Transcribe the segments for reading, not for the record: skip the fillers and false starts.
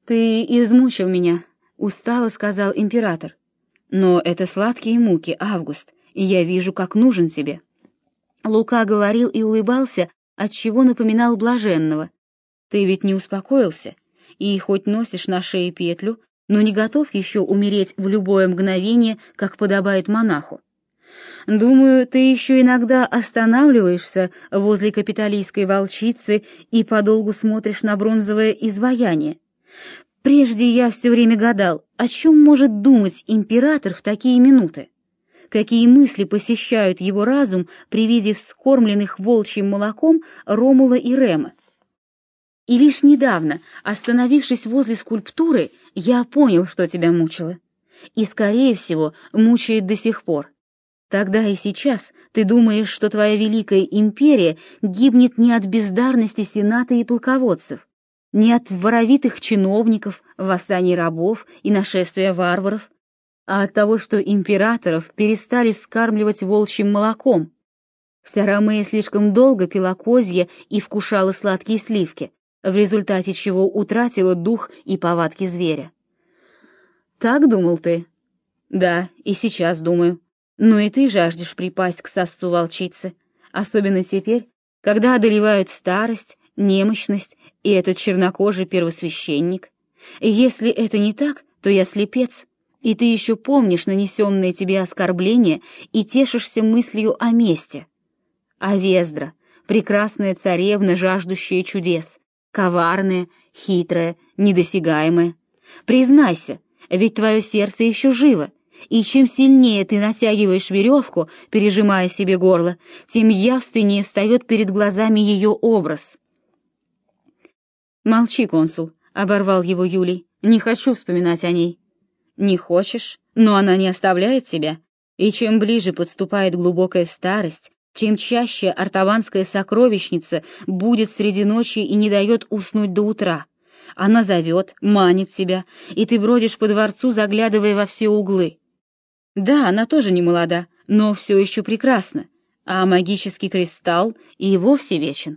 «Ты измучил меня», — устало сказал император. «Но это сладкие муки, Август, и я вижу, как нужен тебе». Лука говорил и улыбался, отчего напоминал блаженного. «Ты ведь не успокоился, и хоть носишь на шее петлю, но не готов еще умереть в любое мгновение, как подобает монаху. Думаю, ты еще иногда останавливаешься возле капитолийской волчицы и подолгу смотришь на бронзовое изваяние. Прежде я все время гадал, о чем может думать император в такие минуты. Какие мысли посещают его разум при виде вскормленных волчьим молоком Ромула и Рема. И лишь недавно, остановившись возле скульптуры, я понял, что тебя мучило. И, скорее всего, мучает до сих пор. Тогда и сейчас ты думаешь, что твоя великая империя гибнет не от бездарности сената и полководцев, не от воровитых чиновников, восстаний рабов и нашествия варваров, а от того, что императоров перестали вскармливать волчьим молоком. Вся Ромея слишком долго пила козье и вкушала сладкие сливки, в результате чего утратила дух и повадки зверя. Так думал ты? Да, и сейчас думаю. Но и ты жаждешь припасть к сосцу волчицы, особенно теперь, когда одолевают старость, немощность и этот чернокожий первосвященник. И если это не так, то я слепец, и ты еще помнишь нанесенные тебе оскорбления и тешишься мыслью о мести. А Вездра, прекрасная царевна, жаждущая чудес, коварная, хитрая, недосягаемая. Признайся, ведь твое сердце еще живо, и чем сильнее ты натягиваешь веревку, пережимая себе горло, тем явственнее встает перед глазами ее образ. «Молчи, консул», — оборвал его Юлий, — «не хочу вспоминать о ней». «Не хочешь? Но она не оставляет тебя, и чем ближе подступает глубокая старость, чем чаще артаванская сокровищница будет среди ночи и не дает уснуть до утра. Она зовет, манит тебя, и ты бродишь по дворцу, заглядывая во все углы. Да, она тоже не молода, но все еще прекрасна, а магический кристалл и вовсе вечен.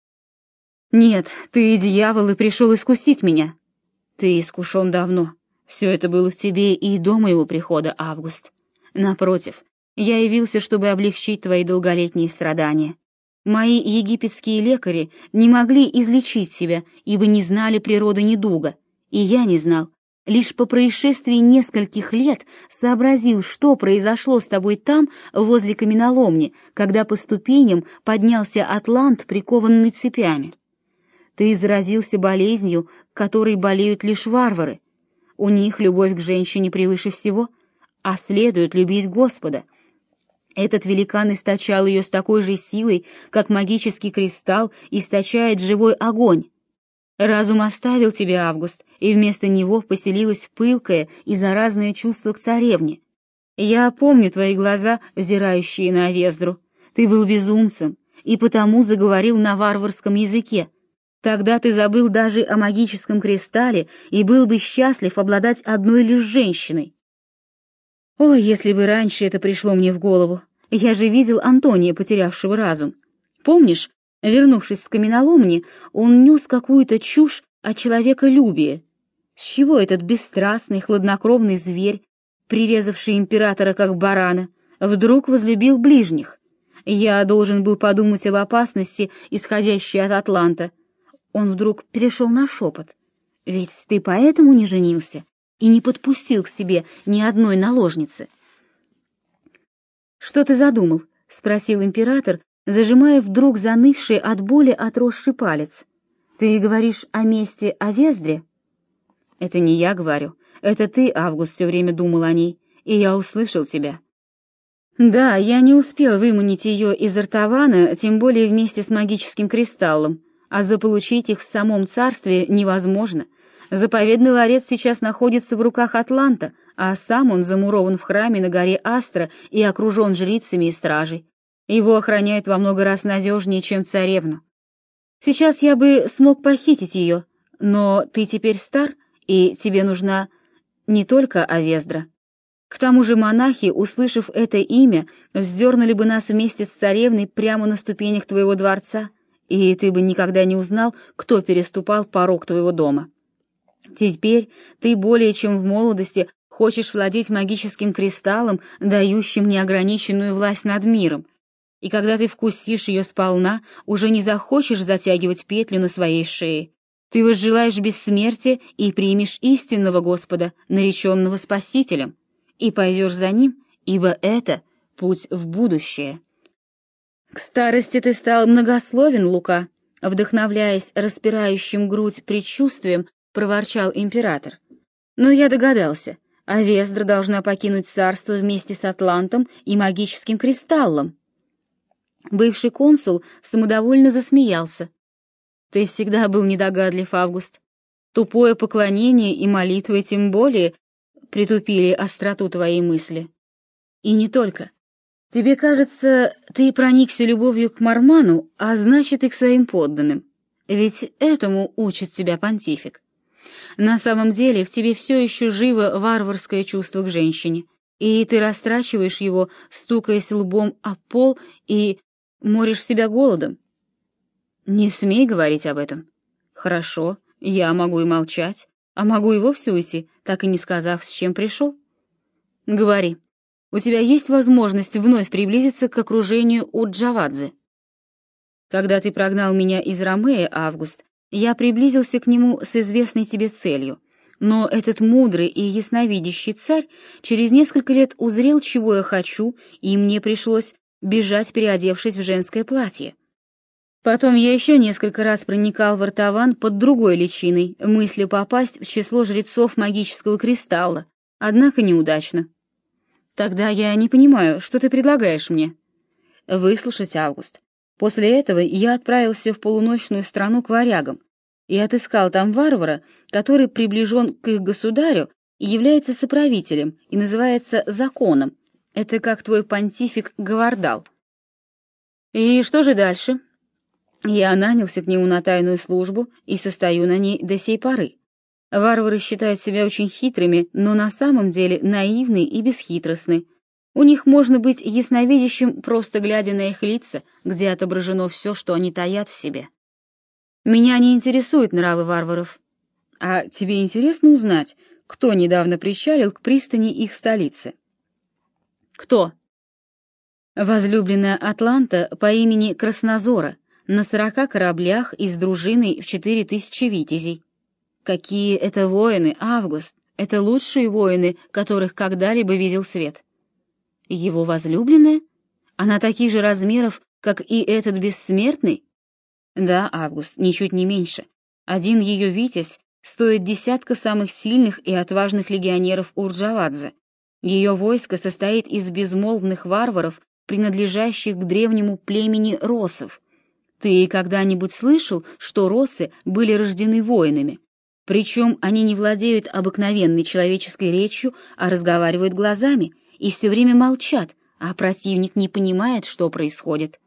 Нет, ты дьявол и пришел искусить меня. Ты искушен давно. Все это было в тебе и до моего прихода, Август. Напротив, я явился, чтобы облегчить твои долголетние страдания. Мои египетские лекари не могли излечить тебя, ибо не знали природы недуга, и я не знал. Лишь по происшествии нескольких лет сообразил, что произошло с тобой там, возле каменоломни, когда по ступеням поднялся атлант, прикованный цепями. Ты заразился болезнью, которой болеют лишь варвары. У них любовь к женщине превыше всего, а следует любить Господа. Этот великан источал ее с такой же силой, как магический кристалл источает живой огонь. Разум оставил тебя, Август, и вместо него поселилось пылкое и заразное чувство к царевне. Я помню твои глаза, взирающие на Вездру. Ты был безумцем, и потому заговорил на варварском языке. Тогда ты забыл даже о магическом кристалле и был бы счастлив обладать одной лишь женщиной. Ой, если бы раньше это пришло мне в голову. Я же видел Антония, потерявшего разум. Помнишь, вернувшись с каменоломни, он нес какую-то чушь о человеколюбии. С чего этот бесстрастный, хладнокровный зверь, прирезавший императора как барана, вдруг возлюбил ближних? Я должен был подумать об опасности, исходящей от Атланта. Он вдруг перешел на шепот. Ведь ты поэтому не женился и не подпустил к себе ни одной наложницы. «Что ты задумал?» — спросил император, зажимая вдруг занывший от боли отросший палец. «Ты говоришь о мести о Вездре?» «Это не я говорю. Это ты, Август, все время думал о ней, и я услышал тебя». «Да, я не успел выманить ее из Артавана, тем более вместе с магическим кристаллом, а заполучить их в самом царстве невозможно. Заповедный ларец сейчас находится в руках Атланта, а сам он замурован в храме на горе Астра и окружен жрицами и стражей. Его охраняют во много раз надежнее, чем царевну. Сейчас я бы смог похитить ее, но ты теперь стар, и тебе нужна не только Авездра. К тому же монахи, услышав это имя, вздернули бы нас вместе с царевной прямо на ступенях твоего дворца, и ты бы никогда не узнал, кто переступал порог твоего дома. Теперь ты более чем в молодости хочешь владеть магическим кристаллом, дающим неограниченную власть над миром. И когда ты вкусишь ее сполна, уже не захочешь затягивать петлю на своей шее. Ты возжелаешь бессмертия и примешь истинного Господа, нареченного Спасителем, и пойдешь за ним, ибо это путь в будущее. К старости ты стал многословен, Лука, вдохновляясь распирающим грудь предчувствием, проворчал император. Но я догадался, Авездра должна покинуть царство вместе с Атлантом и магическим кристаллом. Бывший консул самодовольно засмеялся. Ты всегда был недогадлив, Август. Тупое поклонение и молитвы тем более притупили остроту твоей мысли. И не только. Тебе кажется, ты проникся любовью к Марману, а значит и к своим подданным. Ведь этому учит тебя понтифик. На самом деле в тебе все еще живо варварское чувство к женщине, и ты растрачиваешь его, стукаясь лбом о пол и моришь себя голодом. Не смей говорить об этом. Хорошо, я могу и молчать, а могу и вовсе уйти, так и не сказав, с чем пришел. Говори, у тебя есть возможность вновь приблизиться к окружению Урджавадзе. Когда ты прогнал меня из Ромея, Август, я приблизился к нему с известной тебе целью, но этот мудрый и ясновидящий царь через несколько лет узрел, чего я хочу, и мне пришлось бежать, переодевшись в женское платье. Потом я еще несколько раз проникал в Артаван под другой личиной, мыслью попасть в число жрецов магического кристалла, однако неудачно. Тогда я не понимаю, что ты предлагаешь мне. Выслушать, Август. После этого я отправился в полуночную страну к варягам и отыскал там варвара, который приближен к их государю и является соправителем и называется законом. Это как твой понтифик Гавардал. И что же дальше? Я нанялся к нему на тайную службу и состою на ней до сей поры. Варвары считают себя очень хитрыми, но на самом деле наивны и бесхитростны. У них можно быть ясновидящим, просто глядя на их лица, где отображено все, что они таят в себе. Меня не интересуют нравы варваров. А тебе интересно узнать, кто недавно причалил к пристани их столицы? Кто? Возлюбленная Атланта по имени Краснозора, на 40 кораблях и с дружиной в 4000 витязей. Какие это воины, Август! Это лучшие воины, которых когда-либо видел свет. Его возлюбленная? Она таких же размеров, как и этот бессмертный? Да, Август, ничуть не меньше. Один ее витязь стоит десятка самых сильных и отважных легионеров Урджавадзе. Ее войско состоит из безмолвных варваров, принадлежащих к древнему племени россов. Ты когда-нибудь слышал, что россы были рождены воинами? Причем они не владеют обыкновенной человеческой речью, а разговаривают глазами и все время молчат, а противник не понимает, что происходит.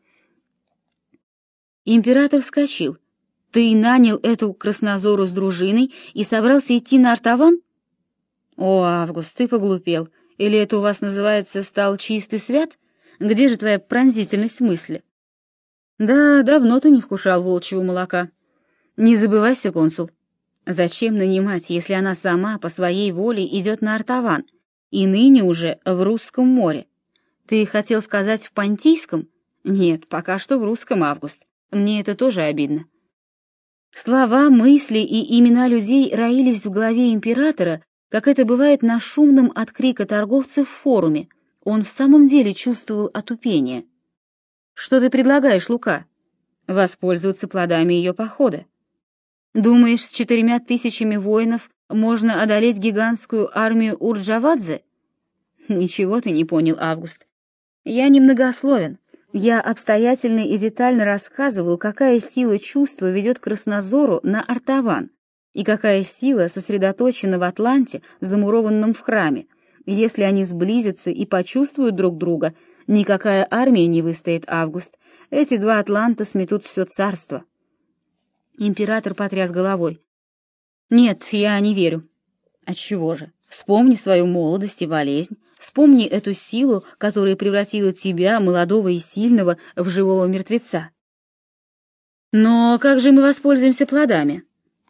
Император вскочил. Ты нанял эту Краснозору с дружиной и собрался идти на Артаван? О, Август, ты поглупел. Или это у вас называется «стал чистый свят»? Где же твоя пронзительность мысли? Да, давно ты не вкушал волчьего молока. Не забывайся, консул. Зачем нанимать, если она сама по своей воле идет на Артаван, и ныне уже в Русском море? Ты хотел сказать в Понтийском? Нет, пока что в Русском, Август. Мне это тоже обидно. Слова, мысли и имена людей роились в голове императора, как это бывает на шумном от крика торговцев в форуме. Он в самом деле чувствовал отупение. Что ты предлагаешь, Лука? Воспользоваться плодами ее похода. Думаешь, с 4000 воинов можно одолеть гигантскую армию Урджавадзе? Ничего ты не понял, Август. Я немногословен. Я обстоятельно и детально рассказывал, какая сила чувства ведет Краснозору на Артаван, и какая сила сосредоточена в Атланте, замурованном в храме. Если они сблизятся и почувствуют друг друга, никакая армия не выстоит, Август. Эти два Атланта сметут все царство. Император потряс головой. Нет, я не верю. Отчего же? Вспомни свою молодость и болезнь. Вспомни эту силу, которая превратила тебя, молодого и сильного, в живого мертвеца. Но как же мы воспользуемся плодами?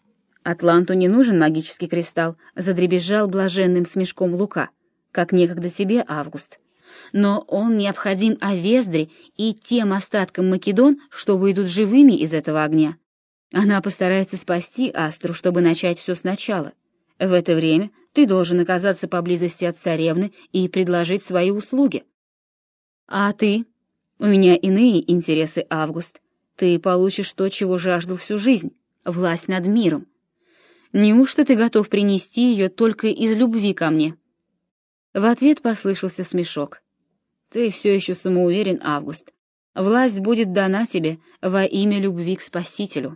Атланту не нужен магический кристалл, задребезжал блаженным смешком Лука, как некогда тебе, Август. Но он необходим Овездре и тем остаткам Македон, что выйдут живыми из этого огня. Она постарается спасти Астру, чтобы начать все сначала. В это время ты должен оказаться поблизости от царевны и предложить свои услуги. А ты? У меня иные интересы, Август. Ты получишь то, чего жаждал всю жизнь — власть над миром. Неужто ты готов принести ее только из любви ко мне?» В ответ послышался смешок. «Ты все еще самоуверен, Август. Власть будет дана тебе во имя любви к Спасителю».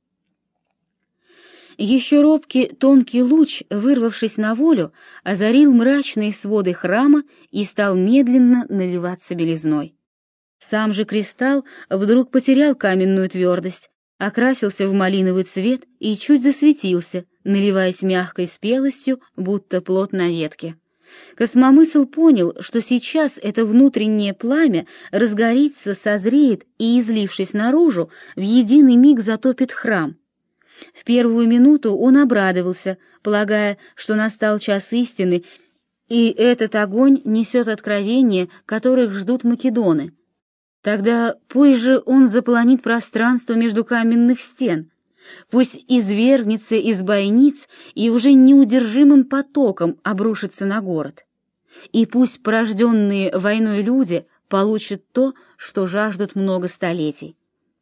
Еще робкий тонкий луч, вырвавшись на волю, озарил мрачные своды храма и стал медленно наливаться белизной. Сам же кристалл вдруг потерял каменную твердость, окрасился в малиновый цвет и чуть засветился, наливаясь мягкой спелостью, будто плод на ветке. Космомысл понял, что сейчас это внутреннее пламя разгорится, созреет и, излившись наружу, в единый миг затопит храм. В первую минуту он обрадовался, полагая, что настал час истины, и этот огонь несет откровения, которых ждут македоны. Тогда пусть же он заполонит пространство между каменных стен, пусть извергнется из бойниц и уже неудержимым потоком обрушится на город. И пусть порожденные войной люди получат то, что жаждут много столетий.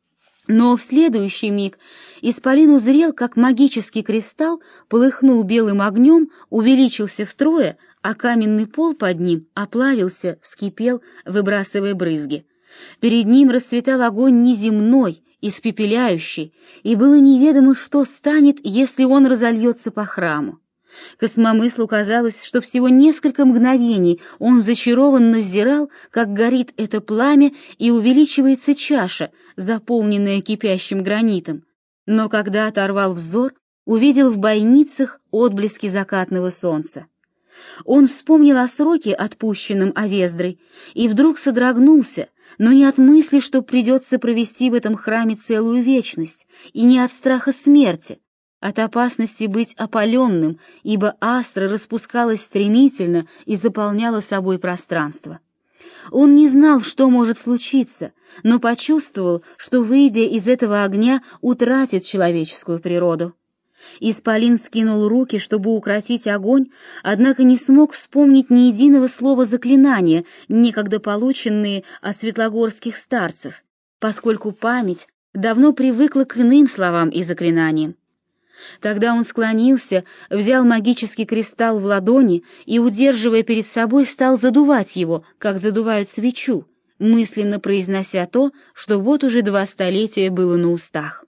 Но в следующий миг исполин узрел, как магический кристалл полыхнул белым огнем, увеличился втрое, а каменный пол под ним оплавился, вскипел, выбрасывая брызги. Перед ним расцветал огонь неземной, испепеляющий, и было неведомо, что станет, если он разольется по храму. Космомыслу казалось, что всего несколько мгновений он зачарованно взирал, как горит это пламя и увеличивается чаша, заполненная кипящим гранитом. Но когда оторвал взор, увидел в бойницах отблески закатного солнца. Он вспомнил о сроке, отпущенном Овездрой, и вдруг содрогнулся, но не от мысли, что придется провести в этом храме целую вечность, и не от страха смерти, от опасности быть опаленным, ибо астра распускалась стремительно и заполняла собой пространство. Он не знал, что может случиться, но почувствовал, что, выйдя из этого огня, утратит человеческую природу. Исполин скинул руки, чтобы укротить огонь, однако не смог вспомнить ни единого слова заклинания, некогда полученные от светлогорских старцев, поскольку память давно привыкла к иным словам и заклинаниям. Тогда он склонился, взял магический кристалл в ладони и, удерживая перед собой, стал задувать его, как задувают свечу, мысленно произнося то, что вот уже 2 столетия было на устах.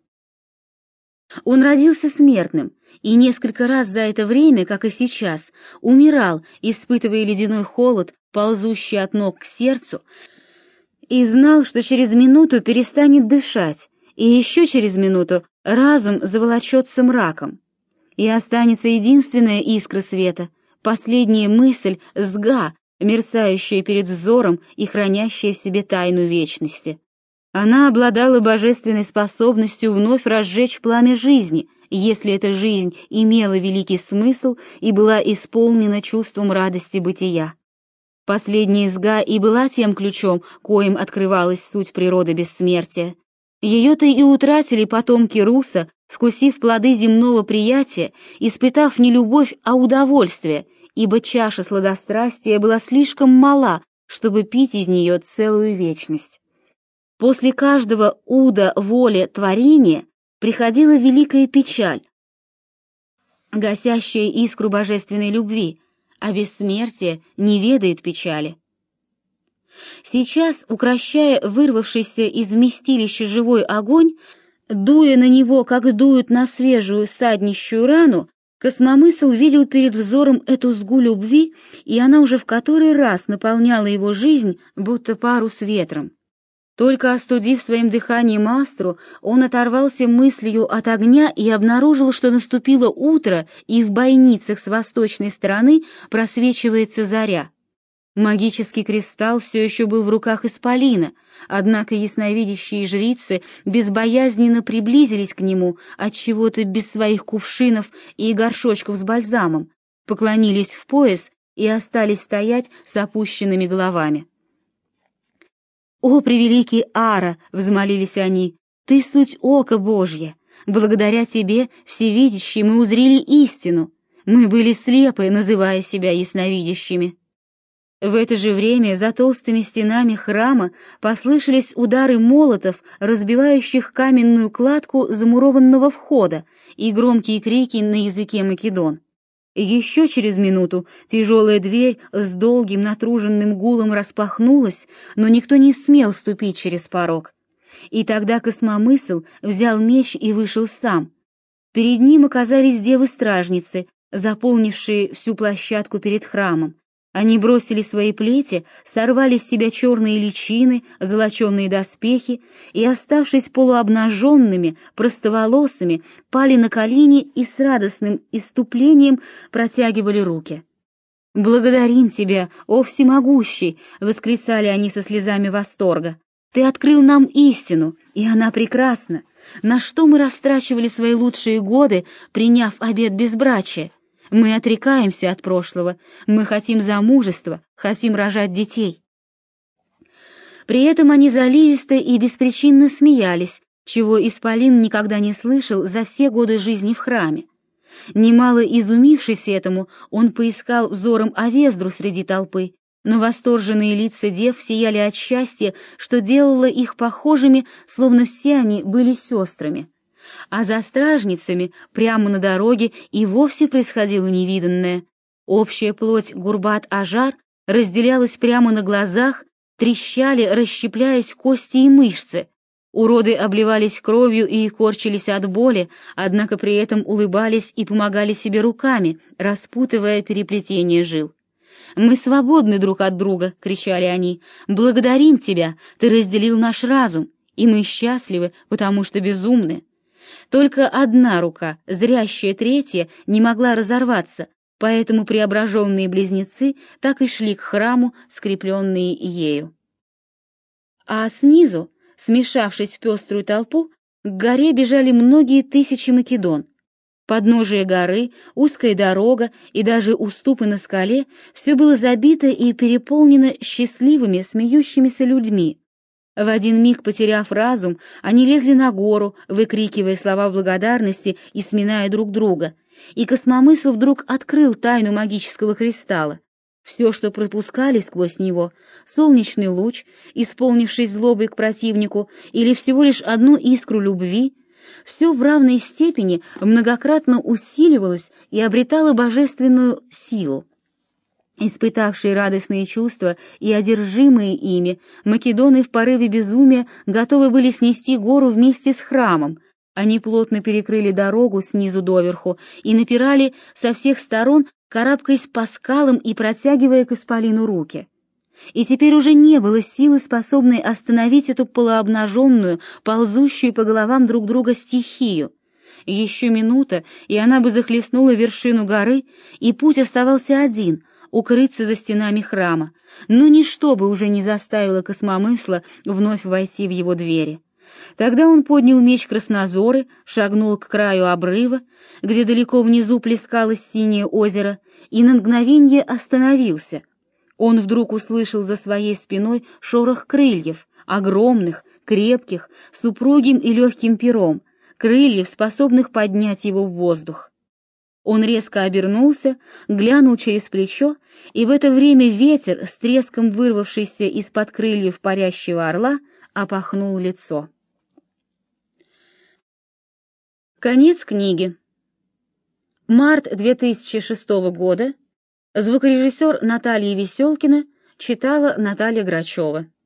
Он родился смертным и несколько раз за это время, как и сейчас, умирал, испытывая ледяной холод, ползущий от ног к сердцу, и знал, что через минуту перестанет дышать, и еще через минуту разум заволочется мраком, и останется единственная искра света, последняя мысль сга, мерцающая перед взором и хранящая в себе тайну вечности. Она обладала божественной способностью вновь разжечь пламя жизни, если эта жизнь имела великий смысл и была исполнена чувством радости бытия. Последняя изга и была тем ключом, коим открывалась суть природы бессмертия. Ее-то и утратили потомки Руса, вкусив плоды земного приятия, испытав не любовь, а удовольствие, ибо чаша сладострастия была слишком мала, чтобы пить из нее целую вечность. После каждого уда воли творения приходила великая печаль, гасящая искру божественной любви, а бессмертие не ведает печали. Сейчас, укрощая вырвавшийся из вместилища живой огонь, дуя на него, как дуют на свежую саднищую рану, космомысл видел перед взором эту сгу любви, и она уже в который раз наполняла его жизнь, будто парус ветром. Только остудив своим дыханием астру, он оторвался мыслью от огня и обнаружил, что наступило утро, и в бойницах с восточной стороны просвечивается заря. Магический кристалл все еще был в руках исполина, однако ясновидящие жрицы безбоязненно приблизились к нему от чего-то без своих кувшинов и горшочков с бальзамом, поклонились в пояс и остались стоять с опущенными головами. «О, превеликий Ара!» — взмолились они. «Ты суть око Божье! Благодаря тебе, всевидящие, мы узрели истину! Мы были слепы, называя себя ясновидящими!» В это же время за толстыми стенами храма послышались удары молотов, разбивающих каменную кладку замурованного входа, и громкие крики на языке македон. Еще через минуту тяжелая дверь с долгим натруженным гулом распахнулась, но никто не смел ступить через порог. И тогда Космомысл взял меч и вышел сам. Перед ним оказались девы-стражницы, заполнившие всю площадку перед храмом. Они бросили свои плети, сорвали с себя черные личины, золоченые доспехи и, оставшись полуобнаженными, простоволосыми, пали на колени и с радостным исступлением протягивали руки. «Благодарим тебя, о всемогущий!» — восклицали они со слезами восторга. «Ты открыл нам истину, и она прекрасна. На что мы растрачивали свои лучшие годы, приняв обет безбрачия? Мы отрекаемся от прошлого, мы хотим замужества, хотим рожать детей». При этом они заливисто и беспричинно смеялись, чего Исполин никогда не слышал за все годы жизни в храме. Немало изумившись этому, он поискал взором Овездру среди толпы, но восторженные лица дев сияли от счастья, что делало их похожими, словно все они были сестрами. А за стражницами прямо на дороге и вовсе происходило невиданное. Общая плоть Гурбат-Ажар разделялась прямо на глазах, трещали, расщепляясь кости и мышцы. Уроды обливались кровью и корчились от боли, однако при этом улыбались и помогали себе руками, распутывая переплетение жил. «Мы свободны друг от друга!» — кричали они. «Благодарим тебя! Ты разделил наш разум, и мы счастливы, потому что безумны!» Только одна рука, зрящая третья, не могла разорваться, поэтому преображенные близнецы так и шли к храму, скрепленные ею. А снизу, смешавшись в пеструю толпу, к горе бежали многие тысячи македон. Подножие горы, узкая дорога и даже уступы на скале — все было забито и переполнено счастливыми, смеющимися людьми. В один миг, потеряв разум, они лезли на гору, выкрикивая слова благодарности и сминая друг друга, и Космомысл вдруг открыл тайну магического кристалла. Все, что пропускали сквозь него, солнечный луч, исполнившись злобой к противнику, или всего лишь одну искру любви, все в равной степени многократно усиливалось и обретало божественную силу. Испытавшие радостные чувства и одержимые ими, македоны в порыве безумия готовы были снести гору вместе с храмом. Они плотно перекрыли дорогу снизу доверху и напирали со всех сторон, карабкаясь по скалам и протягивая к Исполину руки. И теперь уже не было силы, способной остановить эту полуобнаженную, ползущую по головам друг друга стихию. Еще минута, и она бы захлестнула вершину горы, и путь оставался один — укрыться за стенами храма, но ничто бы уже не заставило Космомысла вновь войти в его двери. Тогда он поднял меч Краснозоры, шагнул к краю обрыва, где далеко внизу плескалось синее озеро, и на мгновенье остановился. Он вдруг услышал за своей спиной шорох крыльев, огромных, крепких, с упругим и легким пером, крыльев, способных поднять его в воздух. Он резко обернулся, глянул через плечо, и в это время ветер, с треском вырвавшийся из-под крыльев парящего орла, опахнул лицо. Конец книги. Март 2006 года. Звукорежиссер Наталья Веселкина читала Наталья Грачева.